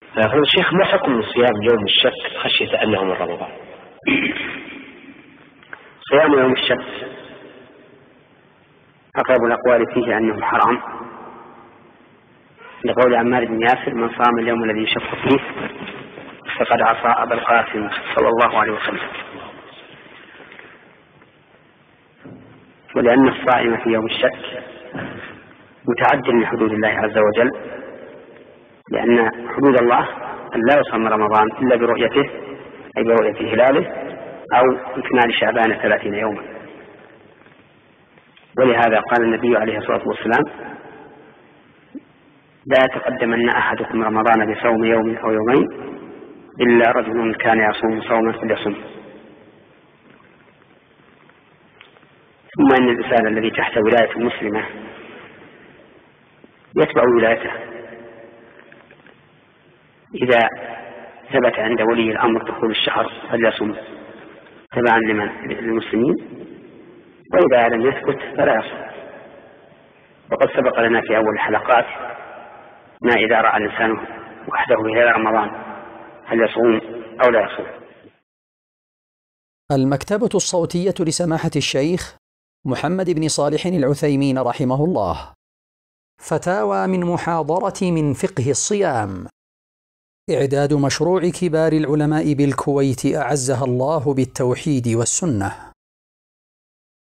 فهو الشيخ ما حكم صيام يوم الشك خشية أنه من رمضان؟ صيام يوم الشك أقرب الأقوال فيه أنه حرام، لقول عمار بن ياسر: من صام اليوم الذي يشك فيه فقد عصى أبا القاسم صلى الله عليه وسلم. ولأن الصائم في يوم الشك متعد لحدود الله عز وجل، لأن حدود الله أن لا يصام رمضان إلا برؤيته، أي برؤية هلاله أو إكمال شعبان 30 يوما. ولهذا قال النبي عليه الصلاة والسلام: لا يتقدمن أحدكم رمضان بصوم يوم أو يومين إلا رجل كان يصوم صوما فليصم. ثم أن الإنسان الذي تحت ولاية مسلمة يتبع ولايته، إذا ثبت عند ولي الأمر دخول الشهر فليصم تبعا للمسلمين، وإذا لم يثبت فلا يصم. وقد سبق لنا في أول الحلقات ما إذا رأى الإنسان وحده في رمضان هل يصوم أو لا يصوم. المكتبة الصوتية لسماحة الشيخ محمد بن صالح العثيمين رحمه الله. فتاوى من محاضرة من فقه الصيام. إعداد مشروع كبار العلماء بالكويت أعزها الله بالتوحيد والسنة.